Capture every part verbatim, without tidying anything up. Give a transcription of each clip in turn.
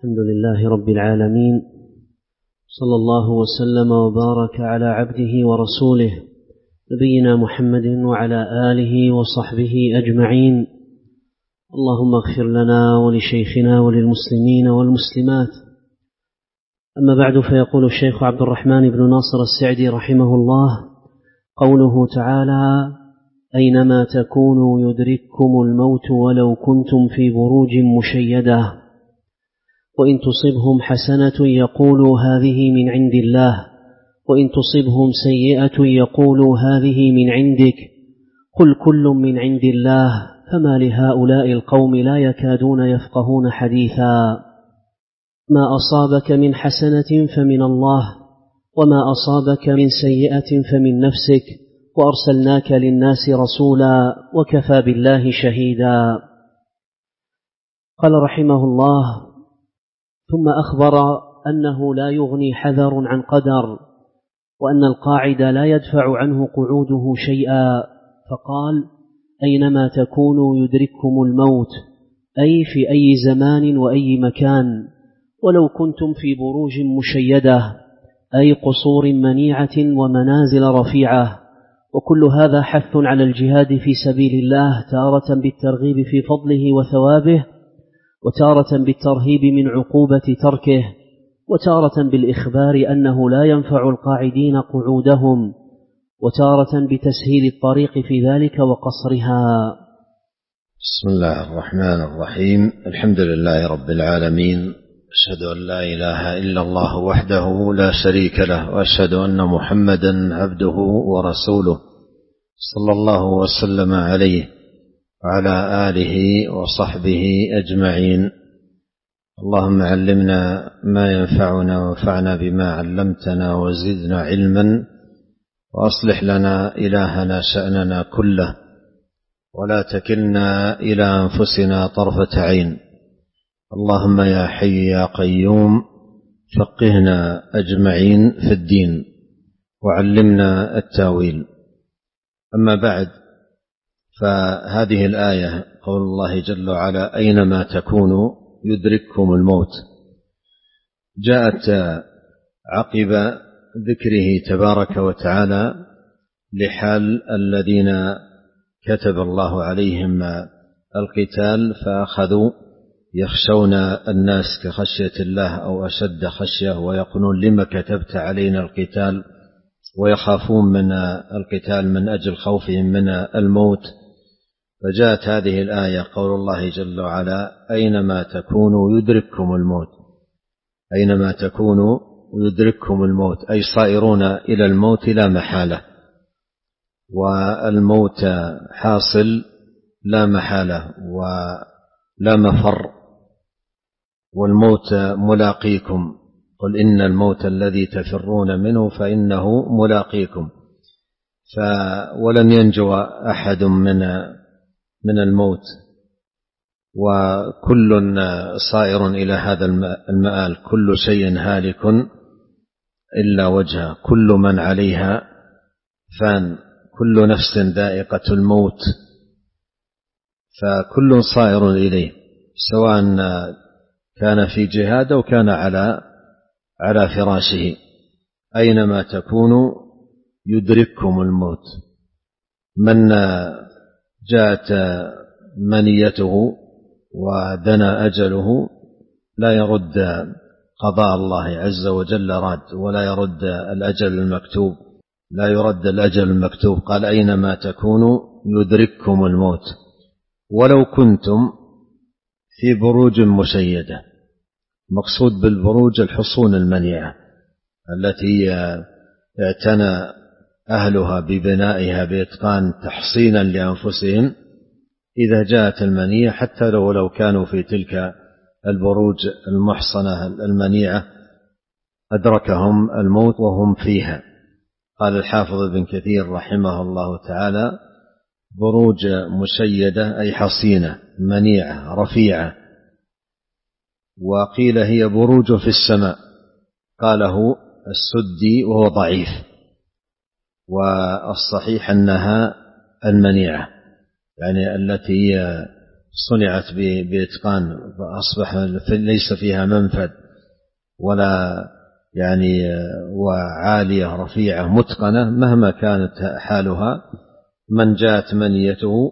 الحمد لله رب العالمين، صلى الله وسلم وبارك على عبده ورسوله نبينا محمد وعلى آله وصحبه أجمعين. اللهم اغفر لنا ولشيخنا وللمسلمين والمسلمات. أما بعد، فيقول الشيخ عبد الرحمن بن ناصر السعدي رحمه الله: قوله تعالى: أينما تكونوا يدرككم الموت ولو كنتم في بروج مشيدة، وإن تصبهم حسنة يقولوا هذه من عند الله، وإن تصبهم سيئة يقولوا هذه من عندك، قل كل من عند الله، فما لهؤلاء القوم لا يكادون يفقهون حديثا. ما أصابك من حسنة فمن الله، وما أصابك من سيئة فمن نفسك، وأرسلناك للناس رسولا وكفى بالله شهيدا. قال رحمه الله: ثم أخبر أنه لا يغني حذر عن قدر، وأن القاعد لا يدفع عنه قعوده شيئا، فقال: أينما تكونوا يدرككم الموت، أي في أي زمان وأي مكان، ولو كنتم في بروج مشيدة، أي قصور منيعة ومنازل رفيعة. وكل هذا حث على الجهاد في سبيل الله، تارة بالترغيب في فضله وثوابه، وتارة بالترهيب من عقوبة تركه، وتارة بالإخبار أنه لا ينفع القاعدين قعودهم، وتارة بتسهيل الطريق في ذلك وقصرها. بسم الله الرحمن الرحيم. الحمد لله رب العالمين، أشهد أن لا إله إلا الله وحده لا شريك له، وأشهد أن محمدا عبده ورسوله، صلى الله وسلم عليه وعلى آله وصحبه أجمعين. اللهم علمنا ما ينفعنا وانفعنا بما علمتنا وزدنا علما، وأصلح لنا إلهنا شأننا كله، ولا تكلنا إلى أنفسنا طرفة عين. اللهم يا حي يا قيوم فقهنا أجمعين في الدين، وعلمنا التاويل. أما بعد، فهذه الآية قول الله جل وعلا: أينما تكونوا يدرككم الموت، جاءت عقب ذكره تبارك وتعالى لحال الذين كتب الله عليهم القتال فأخذوا يخشون الناس كخشية الله أو أشد خشية، ويقولون: لما كتبت علينا القتال؟ ويخافون من القتال من أجل خوفهم من الموت. فجاءت هذه الآية قول الله جل وعلا: أينما تكونوا يدرككم الموت، أينما تكونوا يدرككم الموت، أي صائرون إلى الموت لا محالة، والموت حاصل لا محالة ولا مفر، والموت ملاقيكم. قل إن الموت الذي تفرون منه فإنه ملاقيكم. ولن ينجو أحد من من الموت، وكل صائر إلى هذا المآل. كل شيء هالك إلا وجهه، كل من عليها فان، كل نفس ذائقة الموت، فكل صائر إليه، سواء كان في جهاد أو كان على على فراشه. أينما تكونوا يدرككم الموت. من جاءت منيته ودنا أجله لا يرد قضاء الله عز وجل راد، ولا يرد الأجل المكتوب، لا يرد الأجل المكتوب. قال: أينما تكونوا يدرككم الموت ولو كنتم في بروج مشيدة. مقصود بالبروج الحصون المنيعة التي اعتنى أهلها ببنائها بإتقان تحصينا لأنفسهم إذا جاءت المنية، حتى لو لو كانوا في تلك البروج المحصنة المنيعة أدركهم الموت وهم فيها. قال الحافظ ابن كثير رحمه الله تعالى: بروج مشيدة أي حصينة منيعة رفيعة. وقيل هي بروج في السماء، قاله السدي وهو ضعيف، والصحيح أنها المنيعة، يعني التي صنعت بإتقان فأصبح ليس فيها منفذ ولا يعني وعالية رفيعة متقنة مهما كانت حالها، من جاءت منيته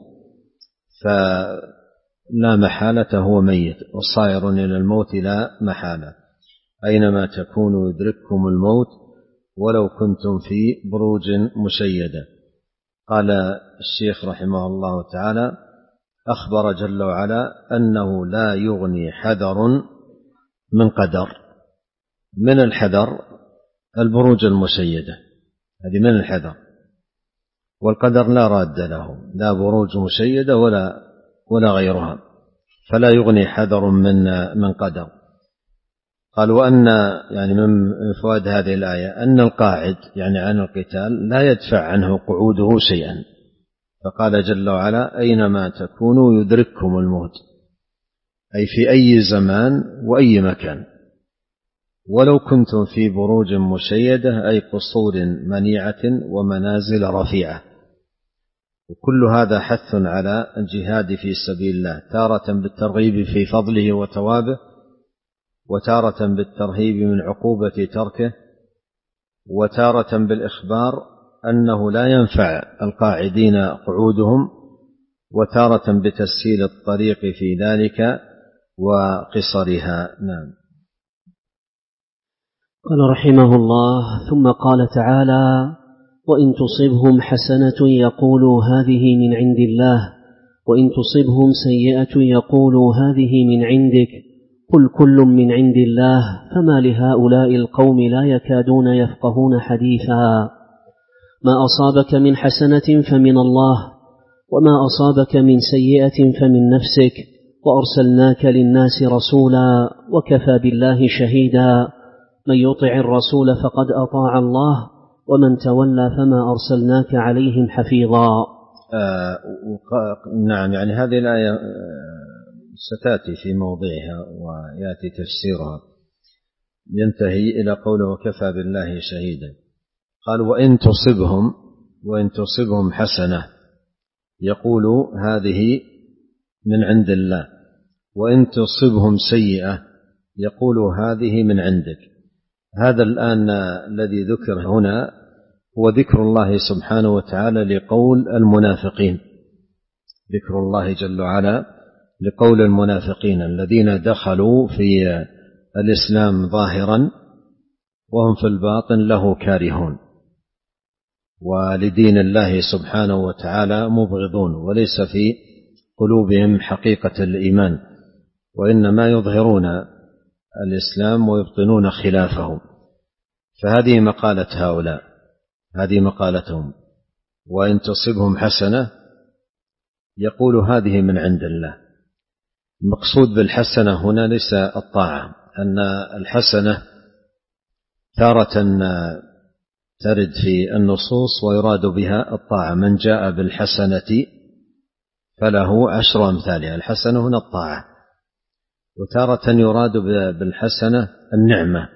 فلا محالة هو ميت وصائر إلى الموت لا محالة، أينما تكونوا يدرككم الموت ولو كنتم في بروج مشيدة. قال الشيخ رحمه الله تعالى: أخبر جل وعلا أنه لا يغني حذر من قدر. من الحذر البروج المشيدة، هذه من الحذر، والقدر لا راد له، لا بروج مشيدة ولا ولا غيرها، فلا يغني حذر من من قدر. قال: وأن يعني من فوائد هذه الآية أن القاعد يعني عن القتال لا يدفع عنه قعوده شيئا، فقال جل وعلا: أينما تكونوا يدرككم الموت، أي في أي زمان وأي مكان، ولو كنتم في بروج مشيدة أي قصور منيعة ومنازل رفيعة. وكل هذا حث على الجهاد في سبيل الله، تارة بالترغيب في فضله وثوابه، وتارة بالترهيب من عقوبة تركه، وتارة بالإخبار أنه لا ينفع القاعدين قعودهم، وتارة بتسهيل الطريق في ذلك وقصرها. نعم. قال رحمه الله: ثم قال تعالى: وإن تصبهم حسنة يقولوا هذه من عند الله، وإن تصبهم سيئة يقولوا هذه من عندك، قل كل من عند الله، فما لهؤلاء القوم لا يكادون يفقهون حديثا. ما أصابك من حسنة فمن الله، وما أصابك من سيئة فمن نفسك، وأرسلناك للناس رسولا، وكفى بالله شهيدا. من يطع الرسول فقد أطاع الله، ومن تولى فما أرسلناك عليهم حفيظا. آه نعم، يعني هذه الآية ستأتي في موضعها ويأتي تفسيرها، ينتهي إلى قوله: وكفى بالله شهيدا. قال: وإن تصبهم وإن تصبهم حسنة يقولوا هذه من عند الله، وإن تصبهم سيئة يقولوا هذه من عندك. هذا الآن الذي ذكر هنا هو ذكر الله سبحانه وتعالى لقول المنافقين، ذكر الله جل وعلا لقول المنافقين الذين دخلوا في الإسلام ظاهرا وهم في الباطن له كارهون، ولدين الله سبحانه وتعالى مبغضون، وليس في قلوبهم حقيقة الإيمان، وإنما يظهرون الإسلام ويبطنون خلافه. فهذه مقالة هؤلاء، هذه مقالتهم. وإن تصبهم حسنة يقول هذه من عند الله. المقصود بالحسنة هنا ليس الطاعة، أن الحسنة تارة ترد في النصوص ويراد بها الطاعة، من جاء بالحسنة فله عشر أمثالها، الحسنة هنا الطاعة. وتارة يراد بالحسنة النعمة،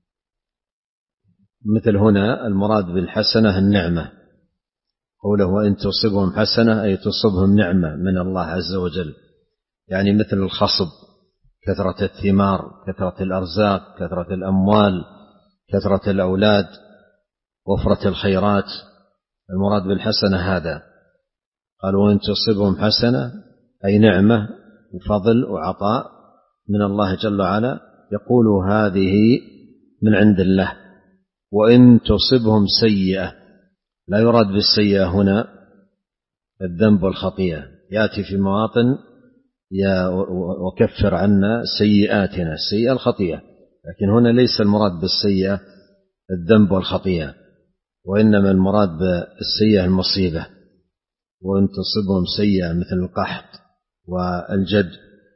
مثل هنا المراد بالحسنة النعمة، قوله: وإن تصبهم حسنة أي تصبهم نعمة من الله عز وجل، يعني مثل الخصب، كثرة الثمار، كثرة الأرزاق، كثرة الأموال، كثرة الأولاد، وفرة الخيرات. المراد بالحسنة هذا. قال: وإن تصبهم حسنة أي نعمة وفضل وعطاء من الله جل وعلا يقول هذه من عند الله. وإن تصبهم سيئة، لا يراد بالسيئة هنا الذنب والخطيئة، يأتي في مواطن يا وكفر عنا سيئاتنا، السيئة الخطيئة، لكن هنا ليس المراد بالسيئة الذنب والخطيئة، وإنما المراد بالسيئة المصيبة. وإن تصبهم سيئة مثل القحط والجد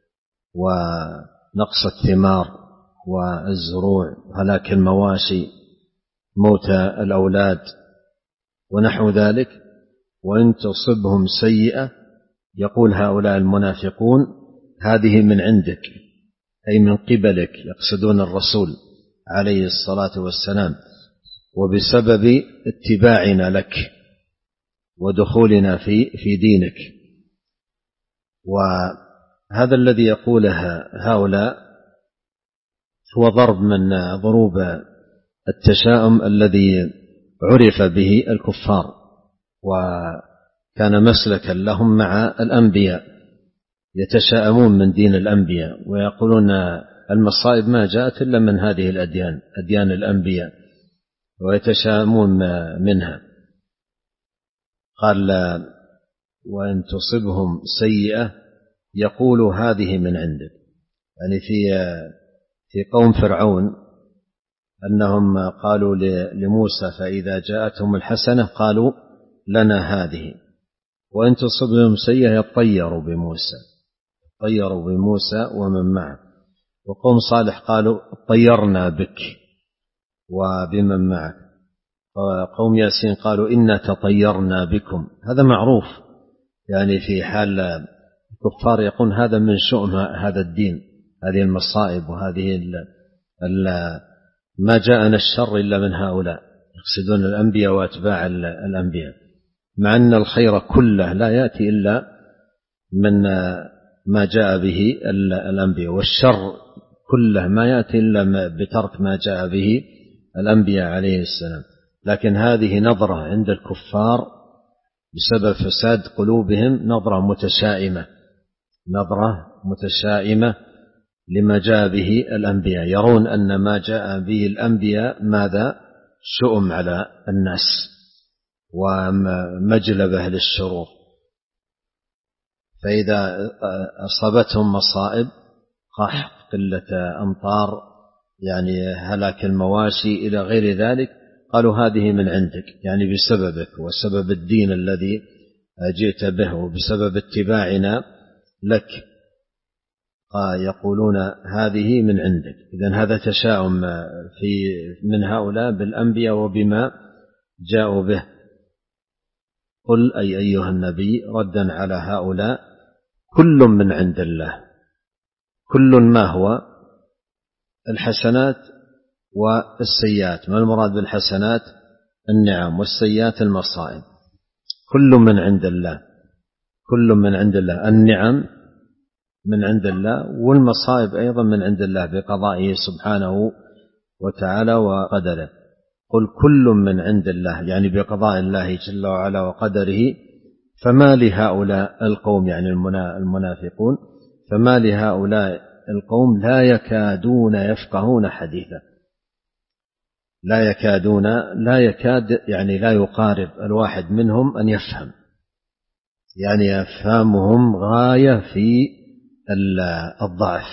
ونقص الثمار والزروع وهلاك المواشي، موت الأولاد ونحو ذلك. وإن تصبهم سيئة يقول هؤلاء المنافقون هذه من عندك، أي من قبلك، يقصدون الرسول عليه الصلاة والسلام، وبسبب اتباعنا لك ودخولنا في في دينك. هذا الذي يقوله هؤلاء هو ضرب من ضروب التشاؤم الذي عرف به الكفار، وكان مسلكا لهم مع الأنبياء، يتشاءمون من دين الأنبياء ويقولون المصائب ما جاءت إلا من هذه الأديان، أديان الأنبياء، ويتشاءمون منها. قال وإن تصبهم سيئة يقولوا هذه من عندك، يعني في في قوم فرعون أنهم قالوا لموسى فإذا جاءتهم الحسنة قالوا لنا هذه، وإن تصبهم سيئة يطيروا بموسى طيروا بموسى ومن معه. وقوم صالح قالوا طيرنا بك وبمن معك. وقوم ياسين قالوا إنا تطيرنا بكم. هذا معروف، يعني في حال الكفار يقول هذا من شؤم هذا الدين، هذه المصائب وهذه ال ال ما جاءنا الشر إلا من هؤلاء، يقصدون الأنبياء وأتباع الأنبياء، مع أن الخير كله لا يأتي إلا من ما جاء به الأنبياء، والشر كله ما يأتي إلا بترك ما جاء به الأنبياء عليه السلام. لكن هذه نظرة عند الكفار بسبب فساد قلوبهم، نظرة متشائمة نظرة متشائمة لما جاء به الأنبياء، يرون أن ما جاء به الأنبياء ماذا شؤم على الناس ومجلبة للشرور. فإذا أصابتهم مصائب قحط، قلة أمطار، يعني هلاك المواشي إلى غير ذلك، قالوا هذه من عندك، يعني بسببك وسبب الدين الذي جئت به وبسبب اتباعنا لك، يقولون هذه من عندك. إذن هذا تشاؤم في من هؤلاء بالأنبياء وبما جاءوا به. قل أي أيها النبي ردا على هؤلاء كل من عند الله. كل ما هو الحسنات والسيئات. ما المراد بالحسنات؟ النعم، والسيئات المصائب. كل من عند الله، كل من عند الله. النعم من عند الله، والمصائب أيضا من عند الله بقضائه سبحانه وتعالى وقدره. قل كل من عند الله، يعني بقضاء الله جل وعلا وقدره. فما لهؤلاء القوم، يعني المنافقون، فما لهؤلاء القوم لا يكادون يفقهون حديثا. لا يكادون، لا يكاد يعني لا يقارب الواحد منهم أن يفهم، يعني يفهمهم غاية في الضعف.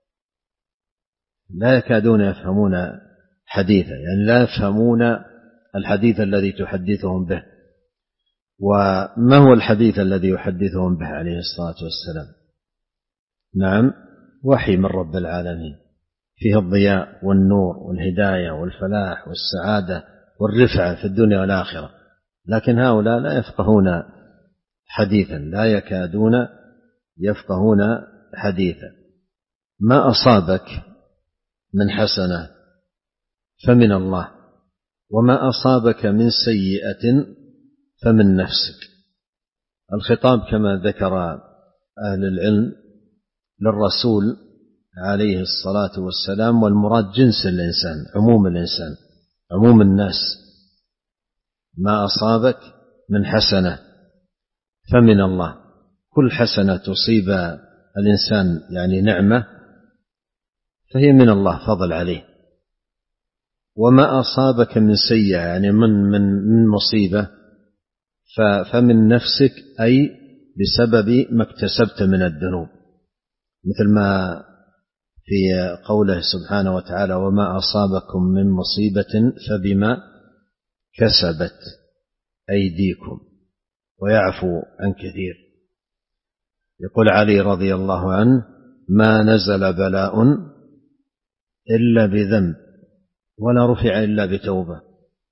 لا يكادون يفهمون حديثا، يعني لا يفهمون الحديث الذي تحدثهم به. وما هو الحديث الذي يحدثهم به عليه الصلاة والسلام؟ نعم، وحي من رب العالمين، فيه الضياء والنور والهداية والفلاح والسعادة والرفعة في الدنيا والآخرة. لكن هؤلاء لا يفقهون حديثا، لا يكادون يفقهون حديثا. ما أصابك من حسنة فمن الله، وما أصابك من سيئة فمن نفسك. الخطاب كما ذكر أهل العلم للرسول عليه الصلاة والسلام، والمراد جنس الإنسان، عموم الإنسان، عموم الناس. ما أصابك من حسنة فمن الله. كل حسنة تصيب الإنسان يعني نعمة فهي من الله، فضل عليه. وما أصابك من سيئة يعني من من من مصيبة فمن نفسك، أي بسبب ما اكتسبت من الذنوب، مثل ما في قوله سبحانه وتعالى وما أصابكم من مصيبة فبما كسبت أيديكم ويعفو عن كثير. يقول علي رضي الله عنه ما نزل بلاء إلا بذنب ولا رفع إلا بتوبة.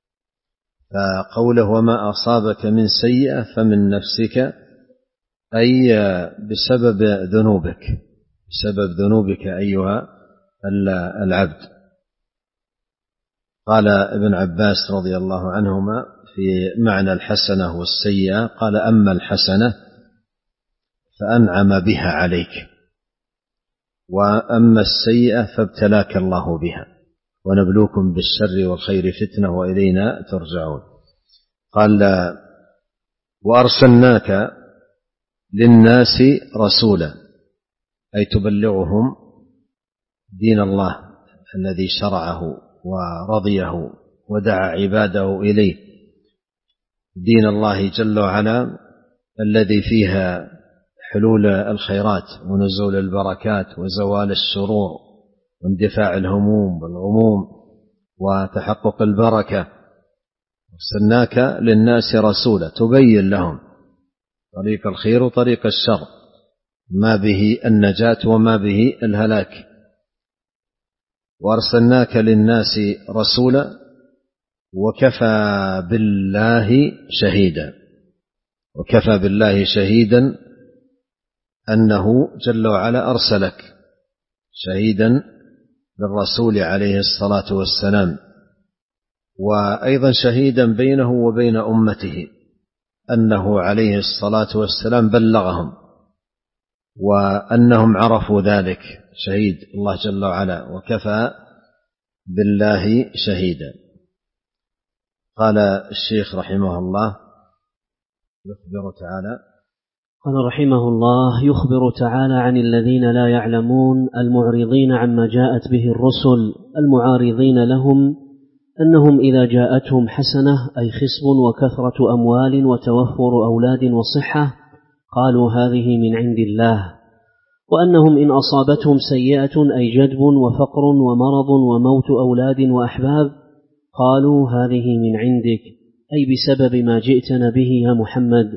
فقوله وما أصابك من سيئة فمن نفسك، أي بسبب ذنوبك، بسبب ذنوبك أيها العبد. قال ابن عباس رضي الله عنهما في معنى الحسنة والسيئة، قال أما الحسنة فأنعم بها عليك، وأما السيئة فابتلاك الله بها، ونبلوكم بالشر والخير فتنة وإلينا ترجعون. قال وأرسلناك للناس رسولا، أي تبلغهم دين الله الذي شرعه ورضيه ودعا عباده إليه، دين الله جل وعلا الذي فيها حلول الخيرات ونزول البركات وزوال الشرور واندفاع الهموم والغموم وتحقق البركة. أرسلناك للناس رسولا تبين لهم طريق الخير وطريق الشر، ما به النجاة وما به الهلاك. وأرسلناك للناس رسولا وكفى بالله شهيدا، وكفى بالله شهيدا أنه جل وعلا أرسلك شهيدا للرسول عليه الصلاة والسلام، وأيضا شهيدا بينه وبين أمته أنه عليه الصلاة والسلام بلغهم وأنهم عرفوا ذلك، شهيد الله جل وعلا وكفى بالله شهيدا. قال الشيخ رحمه الله يخبر تعالى قال رحمه الله يخبر تعالى عن الذين لا يعلمون المعرضين عما جاءت به الرسل المعارضين لهم، أنهم إذا جاءتهم حسنة أي خصب وكثرة أموال وتوفر أولاد وصحة قالوا هذه من عند الله، وأنهم إن أصابتهم سيئة أي جدب وفقر ومرض وموت أولاد وأحباب قالوا هذه من عندك، أي بسبب ما جئتنا به يا محمد.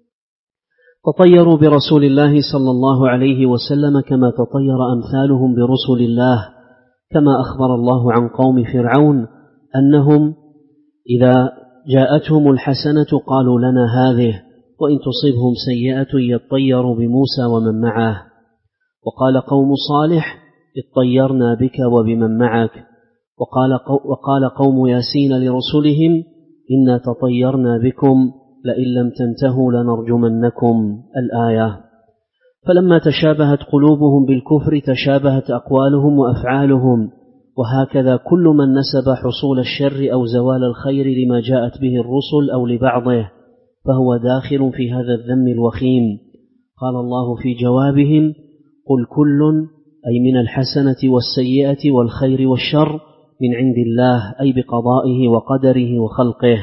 تطيروا برسول الله صلى الله عليه وسلم كما تطير أمثالهم برسل الله، كما أخبر الله عن قوم فرعون أنهم إذا جاءتهم الحسنة قالوا لنا هذه، وإن تصبهم سيئة يطيروا بموسى ومن معه. وقال قوم صالح اطيرنا بك وبمن معك. وقال, وقال قوم ياسين لرسلهم إنا تطيرنا بكم لئن لم تنتهوا لنرجمنكم الآية. فلما تشابهت قلوبهم بالكفر تشابهت أقوالهم وأفعالهم، وهكذا كل من نسب حصول الشر أو زوال الخير لما جاءت به الرسل أو لبعضه فهو داخل في هذا الذم الوخيم. قال الله في جوابهم قل كل أي من الحسنة والسيئة والخير والشر من عند الله، أي بقضائه وقدره وخلقه.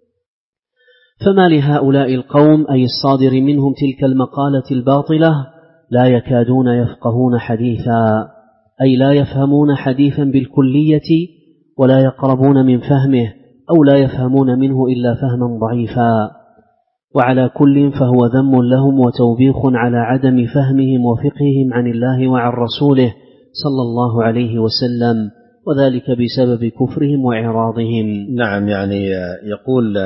فما لهؤلاء القوم أي الصادر منهم تلك المقالة الباطلة لا يكادون يفقهون حديثا، أي لا يفهمون حديثا بالكلية ولا يقربون من فهمه، أو لا يفهمون منه إلا فهما ضعيفا. وعلى كل فهو ذم لهم وتوبيخ على عدم فهمهم وفقههم عن الله وعن رسوله صلى الله عليه وسلم، وذلك بسبب كفرهم وإعراضهم. نعم، يعني يقول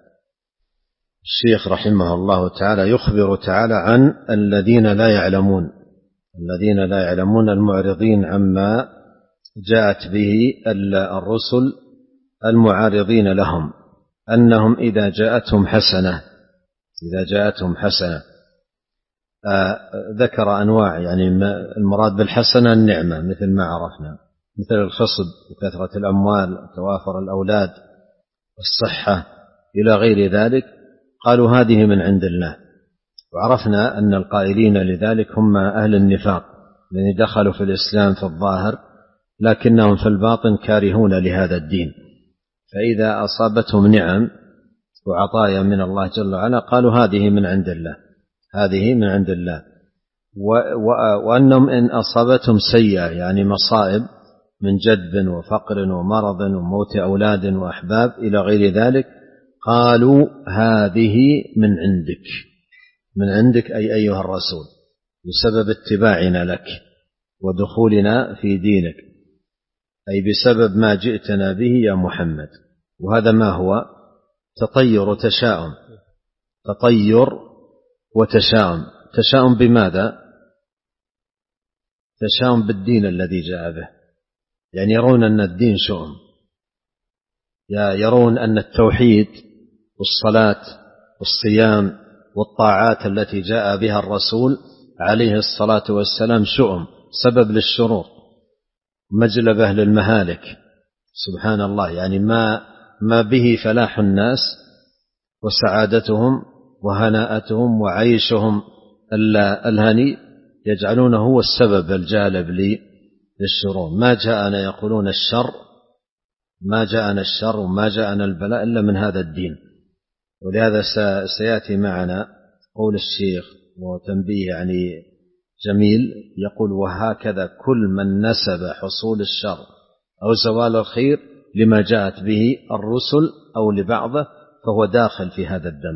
الشيخ رحمه الله تعالى يخبر تعالى عن الذين لا يعلمون، الذين لا يعلمون المعرضين عما جاءت به الرسل المعارضين لهم، أنهم إذا جاءتهم حسنة إذا جاءتهم حسنة آه ذكر أنواع، يعني المراد بالحسنة النعمة مثل ما عرفنا، مثل الخصب وكثرة الأموال وتوافر الأولاد والصحة إلى غير ذلك، قالوا هذه من عند الله. وعرفنا أن القائلين لذلك هم أهل النفاق الذين دخلوا في الإسلام في الظاهر لكنهم في الباطن كارهون لهذا الدين، فإذا أصابتهم نعم وعطايا من الله جل وعلا قالوا هذه من عند الله، هذه من عند الله. وأنهم إن أصابتهم سيئة يعني مصائب من جدب وفقر ومرض وموت أولاد وأحباب إلى غير ذلك قالوا هذه من عندك، من عندك أي أيها الرسول، بسبب اتباعنا لك ودخولنا في دينك، أي بسبب ما جئتنا به يا محمد. وهذا ما هو تطير وتشاؤم، تطير وتشاؤم. تشاؤم بماذا؟ تشاؤم بالدين الذي جاء به، يعني يرون أن الدين شؤم، يرون أن التوحيد والصلاة والصيام والطاعات التي جاء بها الرسول عليه الصلاة والسلام شؤم، سبب للشرور، مجلبة للمهالك. سبحان الله، يعني ما ما به فلاح الناس وسعادتهم وهناءتهم وعيشهم الهني يجعلونه هو السبب الجالب للشرور. ما جاءنا يقولون الشر، ما جاءنا الشر وما جاءنا البلاء إلا من هذا الدين. ولهذا سيأتي معنا قول الشيخ وتنبيه يعني جميل، يقول: وهكذا كل من نسب حصول الشر أو زوال الخير لما جاءت به الرسل أو لبعضه فهو داخل في هذا الدم،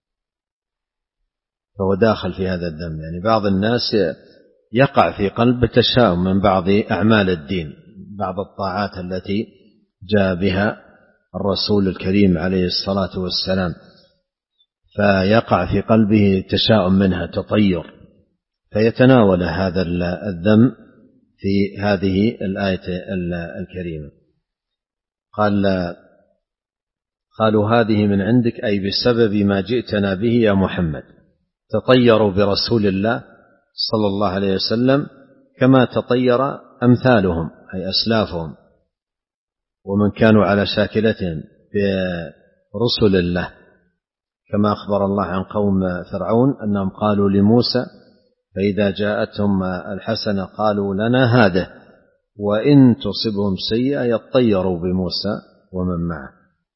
فهو داخل في هذا الدم. يعني بعض الناس يقع في قلب تشاؤم من بعض أعمال الدين، بعض الطاعات التي جاء بها الرسول الكريم عليه الصلاة والسلام، فيقع في قلبه تشاؤم منها، تطير، فيتناول هذا الذم في هذه الآية الكريمة. قال قالوا هذه من عندك، أي بسبب ما جئتنا به يا محمد. تطيروا برسول الله صلى الله عليه وسلم كما تطير أمثالهم أي أسلافهم ومن كانوا على شاكلتهم برسل الله، كما أخبر الله عن قوم فرعون أنهم قالوا لموسى فإذا جاءتهم الحسنة قالوا لنا هذا وإن تصبهم سيئة يطيروا بموسى ومن معه.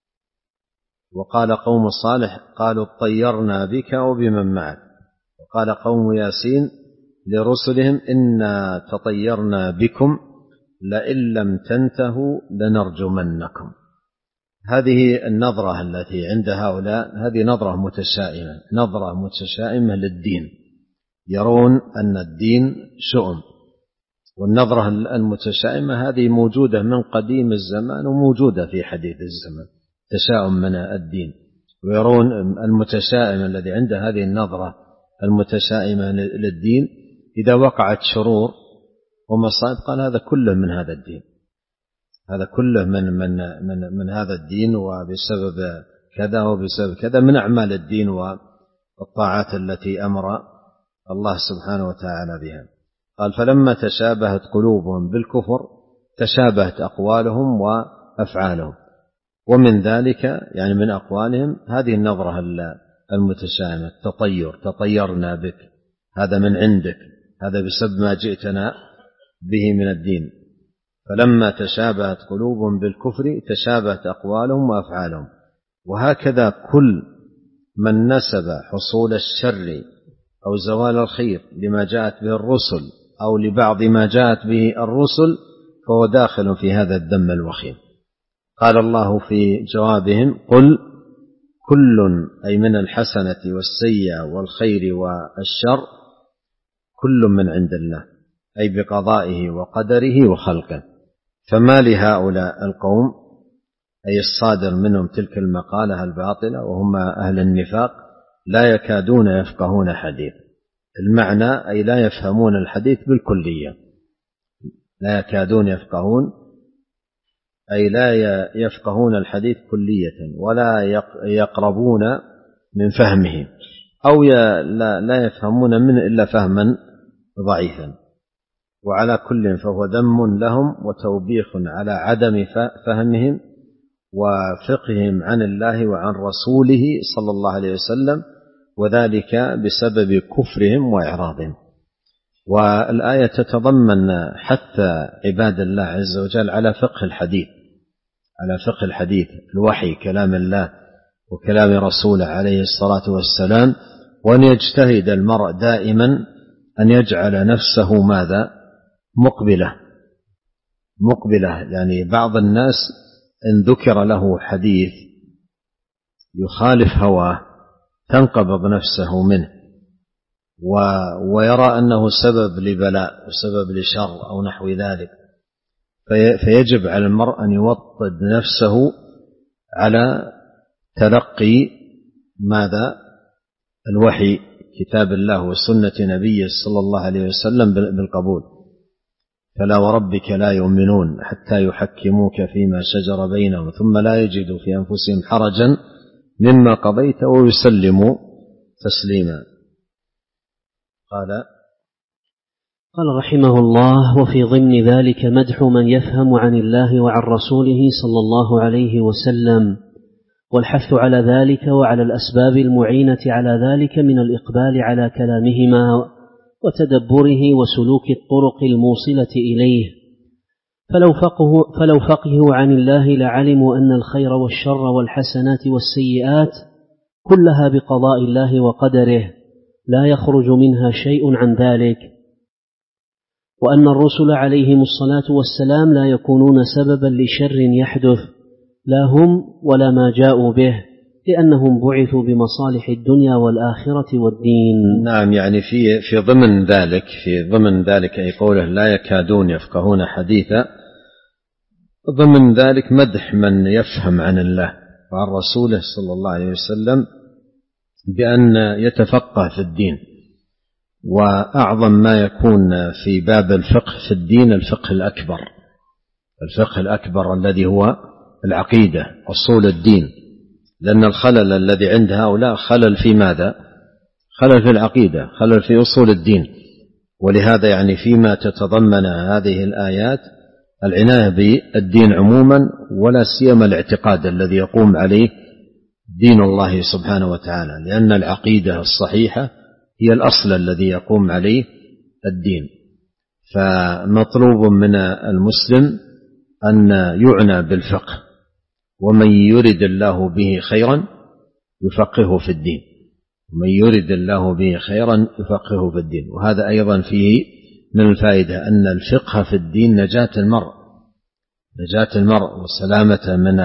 وقال قوم صالح قالوا اطيرنا بك وبمن معك. وقال قوم ياسين لرسلهم إنا تطيرنا بكم لئن لم تنتهوا لنرجمنكم. هذه النظرة التي عند هؤلاء هذه نظرة متشائمة، نظرة متشائمة للدين، يرون أن الدين شؤم. والنظرة المتشائمة هذه موجودة من قديم الزمان وموجودة في حديث الزمان، تشاؤم من الدين. ويرون المتشائم الذي عنده هذه النظرة المتشائمة للدين إذا وقعت شرور ومصائب قال هذا كله من هذا الدين، هذا كله من من من من هذا الدين، وبسبب كذا وبسبب كذا من أعمال الدين والطاعات التي أمر الله سبحانه وتعالى بها. قال فلما تشابهت قلوبهم بالكفر تشابهت أقوالهم وأفعالهم. ومن ذلك يعني من أقوالهم هذه النظرة المتشائمة، التطير، تطيرنا بك، هذا من عندك، هذا بسبب ما جئتنا به من الدين. فلما تشابهت قلوبهم بالكفر تشابهت أقوالهم وأفعالهم. وهكذا كل من نسب حصول الشر أو زوال الخير لما جاءت به الرسل أو لبعض ما جاءت به الرسل فهو داخل في هذا الذم الوخيم. قال الله في جوابهم قل كل أي من الحسنة والسيئة والخير والشر كل من عند الله، أي بقضائه وقدره وخلقه. فما لهؤلاء القوم أي الصادر منهم تلك المقالة الباطلة وهم أهل النفاق لا يكادون يفقهون حديث. المعنى أي لا يفهمون الحديث بالكلية، لا يكادون يفقهون أي لا يفقهون الحديث كلية ولا يقربون من فهمه، أو لا يفهمون منه إلا فهما ضعيفا. وعلى كل فهو ذم لهم وتوبيخ على عدم فهمهم وفقههم عن الله وعن رسوله صلى الله عليه وسلم، وذلك بسبب كفرهم وإعراضهم. والآية تتضمن حث عباد الله عز وجل على فقه الحديث، على فقه الحديث، الوحي كلام الله وكلام رسوله عليه الصلاة والسلام، وأن يجتهد المرء دائما أن يجعل نفسه ماذا؟ مقبلة مقبلة. يعني بعض الناس إن ذكر له حديث يخالف هواه تنقبض نفسه منه ويرى أنه سبب لبلاء وسبب لشر أو نحو ذلك، فيجب على المرء أن يوطد نفسه على تلقي ماذا؟ الوحي كتاب الله وسنة نبيه صلى الله عليه وسلم بالقبول. فلا وربك لا يؤمنون حتى يحكموك فيما شجر بينهم ثم لا يجدوا في أنفسهم حرجا مما قضيت ويسلموا تسليما. قال قال رحمه الله: وفي ضمن ذلك مدح من يفهم عن الله وعن رسوله صلى الله عليه وسلم، والحث على ذلك وعلى الأسباب المعينة على ذلك من الإقبال على كلامهما وتدبره وسلوك الطرق الموصلة إليه، فلو فقهوا, فلو فقهوا عن الله لعلموا أن الخير والشر والحسنات والسيئات كلها بقضاء الله وقدره لا يخرج منها شيء عن ذلك، وأن الرسل عليهم الصلاة والسلام لا يكونون سببا لشر يحدث لا هم ولا ما جاءوا به، لأنهم بعثوا بمصالح الدنيا والآخرة والدين. نعم، يعني في في ضمن ذلك في ضمن ذلك أي قوله لا يكادون يفقهون حديثا، ضمن ذلك مدح من يفهم عن الله وعن رسوله صلى الله عليه وسلم بأن يتفقه في الدين. وأعظم ما يكون في باب الفقه في الدين الفقه الأكبر، الفقه الأكبر الذي هو العقيدة، أصول الدين، لأن الخلل الذي عند هؤلاء خلل في ماذا؟ خلل في العقيدة، خلل في أصول الدين. ولهذا يعني فيما تتضمن هذه الآيات العناية بالدين عموما، ولا سيما الاعتقاد الذي يقوم عليه دين الله سبحانه وتعالى، لأن العقيدة الصحيحة هي الأصل الذي يقوم عليه الدين. فمطلوب من المسلم أن يعنى بالفقه، ومن يرد الله به خيرا يفقهه في الدين، ومن يرد الله به خيرا يفقهه في الدين. وهذا أيضا فيه من الفائدة أن الفقه في الدين نجاة المرء، نجاة المرء وسلامة من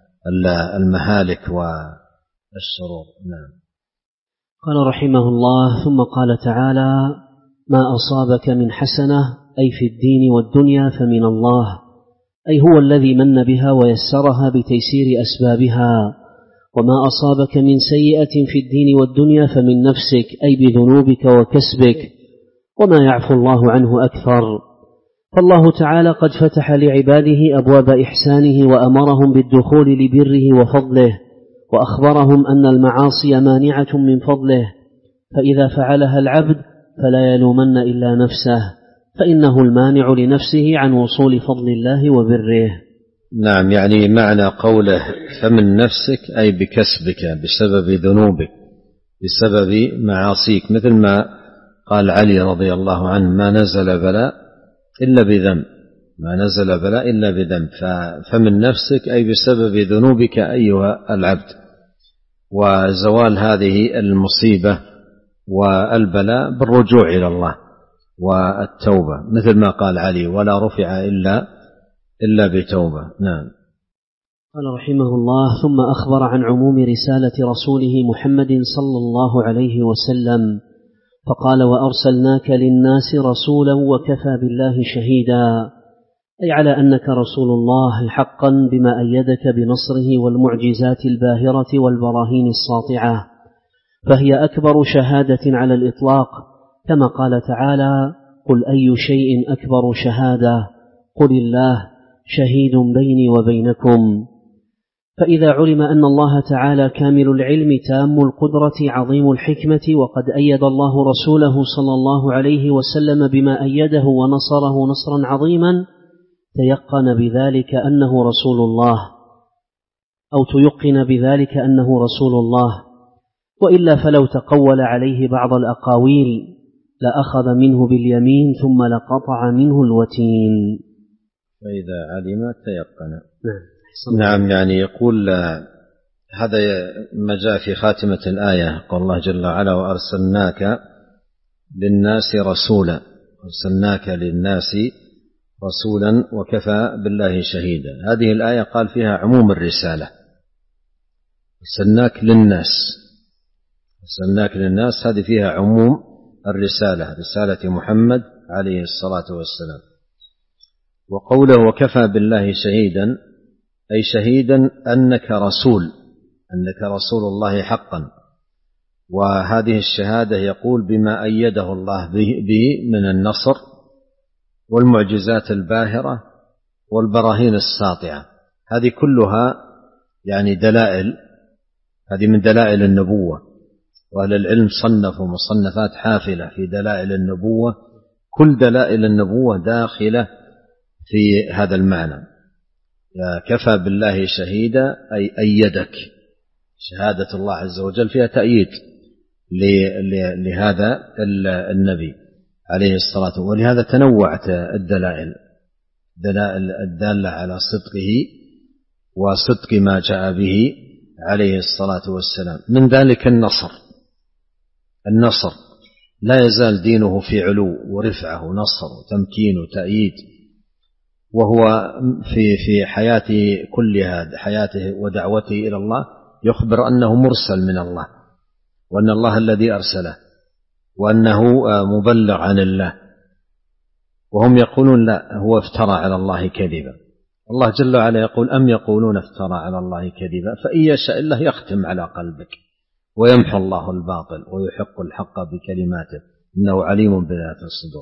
المهالك والشرور. نعم. قال رحمه الله: ثم قال تعالى: ما أصابك من حسنة أي في الدين والدنيا فمن الله، أي هو الذي من بها ويسرها بتيسير أسبابها. وما أصابك من سيئة في الدين والدنيا فمن نفسك أي بذنوبك وكسبك، وما يعفو الله عنه أكثر. فالله تعالى قد فتح لعباده أبواب إحسانه وأمرهم بالدخول لبره وفضله، وأخبرهم أن المعاصي مانعة من فضله، فإذا فعلها العبد فلا يلومن إلا نفسه، فإنه المانع لنفسه عن وصول فضل الله وبره. نعم، يعني معنى قوله فمن نفسك أي بكسبك، بسبب ذنوبك، بسبب معاصيك، مثل ما قال علي رضي الله عنه: ما نزل بلاء إلا بذنب، ما نزل بلاء إلا بذنب. فمن نفسك أي بسبب ذنوبك أيها العبد، وزوال هذه المصيبة والبلاء بالرجوع إلى الله والتوبة، مثل ما قال علي: ولا رفع إلا إلا بتوبة. نعم. قال رحمه الله: ثم أخبر عن عموم رسالة رسوله محمد صلى الله عليه وسلم، فقال: وأرسلناك للناس رسولا وكفى بالله شهيدا، أي على أنك رسول الله حقا، بما أيدك بنصره والمعجزات الباهرة والبراهين الساطعة، فهي أكبر شهادة على الإطلاق، كما قال تعالى: قل أي شيء أكبر شهادة، قل الله شهيد بيني وبينكم. فإذا علم أن الله تعالى كامل العلم تام القدرة عظيم الحكمة، وقد أيد الله رسوله صلى الله عليه وسلم بما أيده ونصره نصرا عظيما، تيقن بذلك أنه رسول الله، أو تيقن بذلك أنه رسول الله، وإلا فلو تقول عليه بعض الأقاويل لأخذ منه باليمين ثم لقطع منه الوتين. فإذا علم تيقن. نعم. نعم، يعني يقول هذا ما جاء في خاتمة الآية، قال الله جل وعلا: وأرسلناك للناس رسولا، أرسلناك للناس رسولا وكفى بالله شهيدا. هذه الآية قال فيها عموم الرسالة، أرسلناك للناس، أرسلناك للناس، هذه فيها عموم الرسالة، رسالة محمد عليه الصلاة والسلام. وقوله وكفى بالله شهيدا أي شهيدا أنك رسول، أنك رسول الله حقا. وهذه الشهادة يقول بما أيده الله به من النصر والمعجزات الباهرة والبراهين الساطعة، هذه كلها يعني دلائل، هذه من دلائل النبوة. وأهل العلم صنفوا مصنفات حافلة في دلائل النبوة، كل دلائل النبوة داخلة في هذا المعنى. كفى بالله شهيدا أي أيدك، شهادة الله عز وجل فيها تأييد لهذا النبي عليه الصلاة والسلام. ولهذا تنوعت الدلائل، دلائل الدالة على صدقه وصدق ما جاء به عليه الصلاة والسلام. من ذلك النصر، النصر لا يزال دينه في علو ورفعه، نصر وتمكين وتأييد، وهو في في حياته كلها، حياته ودعوته إلى الله يخبر أنه مرسل من الله، وأن الله الذي أرسله، وأنه مبلغ عن الله. وهم يقولون لا، هو افترى على الله كذبا. الله جل وعلا يقول أم يقولون افترى على الله كذبا، فإن يشاء الله يختم على قلبك ويمحو الله الباطل ويحق الحق بكلماته إنه عليم بذات الصدور.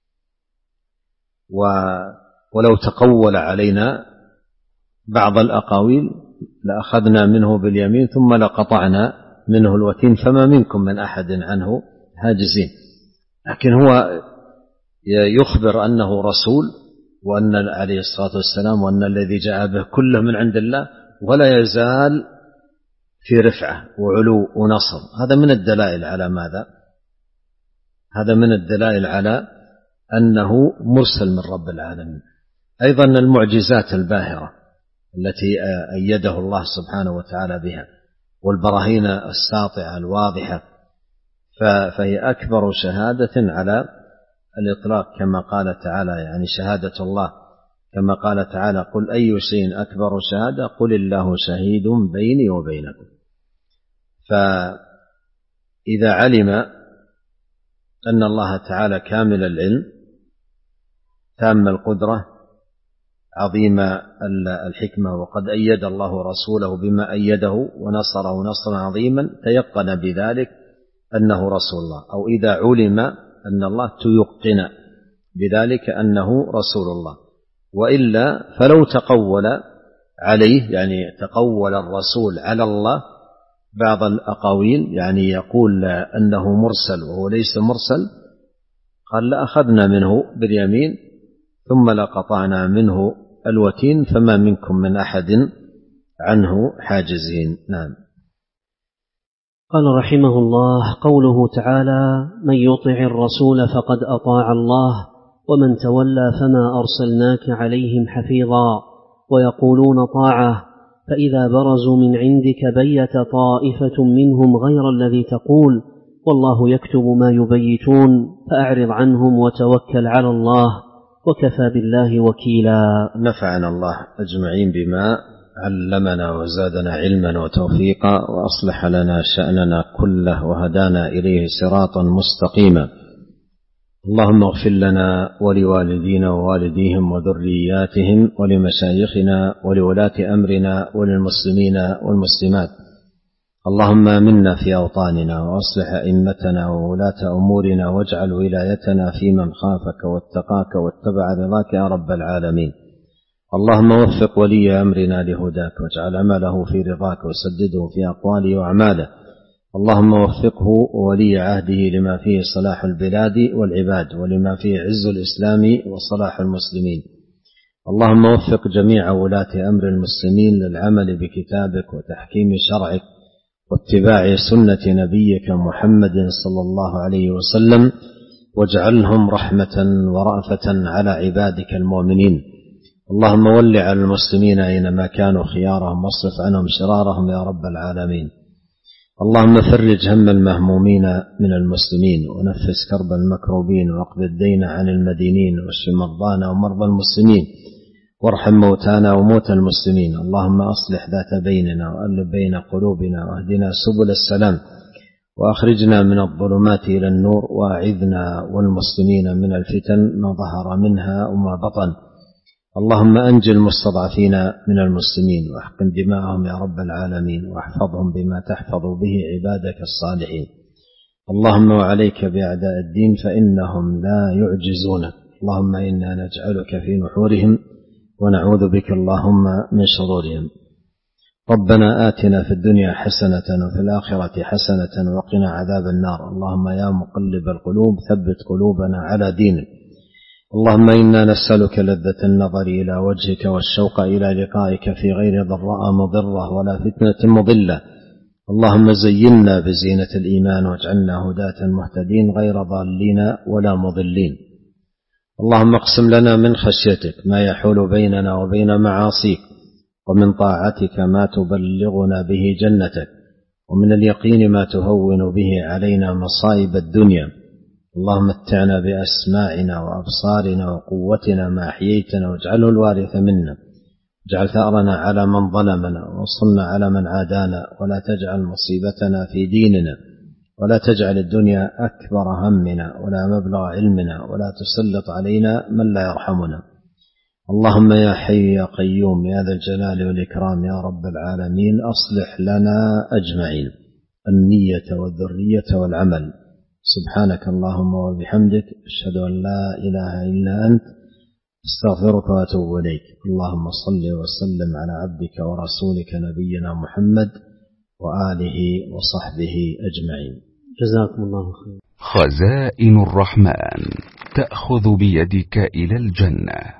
ولو تقول علينا بعض الأقاويل لأخذنا منه باليمين ثم لقطعنا منه الوتين فما منكم من أحد عنه حاجزين. لكن هو يخبر أنه رسول، وأن عليه الصلاة والسلام وأن الذي جاء به كله من عند الله، ولا يزال في رفعة وعلو ونصر. هذا من الدلائل على ماذا؟ هذا من الدلائل على أنه مرسل من رب العالمين. أيضا المعجزات الباهرة التي أيده الله سبحانه وتعالى بها، والبراهين الساطعة الواضحة، فهي أكبر شهادة على الإطلاق كما قال تعالى، يعني شهادة الله كما قال تعالى قل أي شيء أكبر شهادة قل الله شهيد بيني وبينكم. فإذا علم أن الله تعالى كامل العلم تام القدرة عظيم الحكمة، وقد أيد الله رسوله بما أيده ونصره نصرا عظيما، تيقن بذلك أنه رسول الله. أو إذا علم أن الله تيقن بذلك أنه رسول الله. وإلا فلو تقول عليه، يعني تقول الرسول على الله بعض الأقاويل، يعني يقول أنه مرسل وهو ليس مرسل، قال لأخذنا منه باليمين ثم لقطعنا منه الوتين فما منكم من أحد عنه حاجزين. نعم. قال رحمه الله: قوله تعالى: من يطع الرسول فقد أطاع الله ومن تولى فما أرسلناك عليهم حفيظا. ويقولون طاعة، فإذا برزوا من عندك بيت طائفة منهم غير الذي تقول والله يكتب ما يبيتون فأعرض عنهم وتوكل على الله وكفى بالله وكيلا. نفعنا الله أجمعين بما علمنا وزادنا علما وتوفيقا، وأصلح لنا شأننا كله وهدانا إليه صراطا مستقيما. اللهم اغفر لنا ولوالدينا ووالديهم وذرياتهم ولمشايخنا ولولاة أمرنا وللمسلمين والمسلمات. اللهم آمنا في أوطاننا وأصلح أئمتنا وولاة أمورنا، واجعل ولايتنا في من خافك واتقاك واتبع رضاك يا رب العالمين. اللهم وفق ولي أمرنا لهداك، واجعل عمله في رضاك، وسدده في أقواله وأعماله. اللهم وفقه وولي عهده لما فيه صلاح البلاد والعباد، ولما فيه عز الإسلام وصلاح المسلمين. اللهم وفق جميع ولاة أمر المسلمين للعمل بكتابك وتحكيم شرعك واتباع سنة نبيك محمد صلى الله عليه وسلم، واجعلهم رحمة ورأفة على عبادك المؤمنين. اللهم ول على المسلمين أينما كانوا خيارهم، واصرف عنهم شرارهم يا رب العالمين. اللهم فرج هم المهمومين من المسلمين، ونفس كرب المكروبين، واقض الدين عن المدينين، واشف مرضانا ومرضى المسلمين، وارحم موتانا وموتى المسلمين. اللهم أصلح ذات بيننا وألف بين قلوبنا، واهدنا سبل السلام، وأخرجنا من الظلمات إلى النور، وأعذنا والمسلمين من الفتن ما ظهر منها وما بطن. اللهم أنج المستضعفين من المسلمين، واحقن دماءهم يا رب العالمين، واحفظهم بما تحفظ به عبادك الصالحين. اللهم وعليك بأعداء الدين فإنهم لا يعجزونك. اللهم إنا نجعلك في نحورهم ونعوذ بك اللهم من شرورهم. ربنا آتنا في الدنيا حسنة وفي الآخرة حسنة وقنا عذاب النار. اللهم يا مقلب القلوب ثبت قلوبنا على دينك. اللهم إنا نسألك لذة النظر إلى وجهك والشوق إلى لقائك في غير ضراء مضرة ولا فتنة مضلة. اللهم زينا بزينة الإيمان واجعلنا هداة مهتدين غير ضالين ولا مضلين. اللهم اقسم لنا من خشيتك ما يحول بيننا وبين معاصيك، ومن طاعتك ما تبلغنا به جنتك، ومن اليقين ما تهون به علينا مصائب الدنيا. اللهم متعنا بأسماعنا وأبصارنا وقوتنا ما أحييتنا واجعله الوارث منا، اجعل ثأرنا على من ظلمنا وانصرنا على من عادانا، ولا تجعل مصيبتنا في ديننا، ولا تجعل الدنيا أكبر همنا ولا مبلغ علمنا، ولا تسلط علينا من لا يرحمنا. اللهم يا حي يا قيوم يا ذا الجلال والإكرام يا رب العالمين أصلح لنا أجمعين النية والذرية والعمل. سبحانك اللهم وبحمدك أشهد أن لا إله إلا أنت استغفرك وأتوب إليك. اللهم صل وسلم على عبدك ورسولك نبينا محمد وآله وصحبه أجمعين. جزاكم الله خير. خزائن الرحمن تأخذ بيدك إلى الجنة.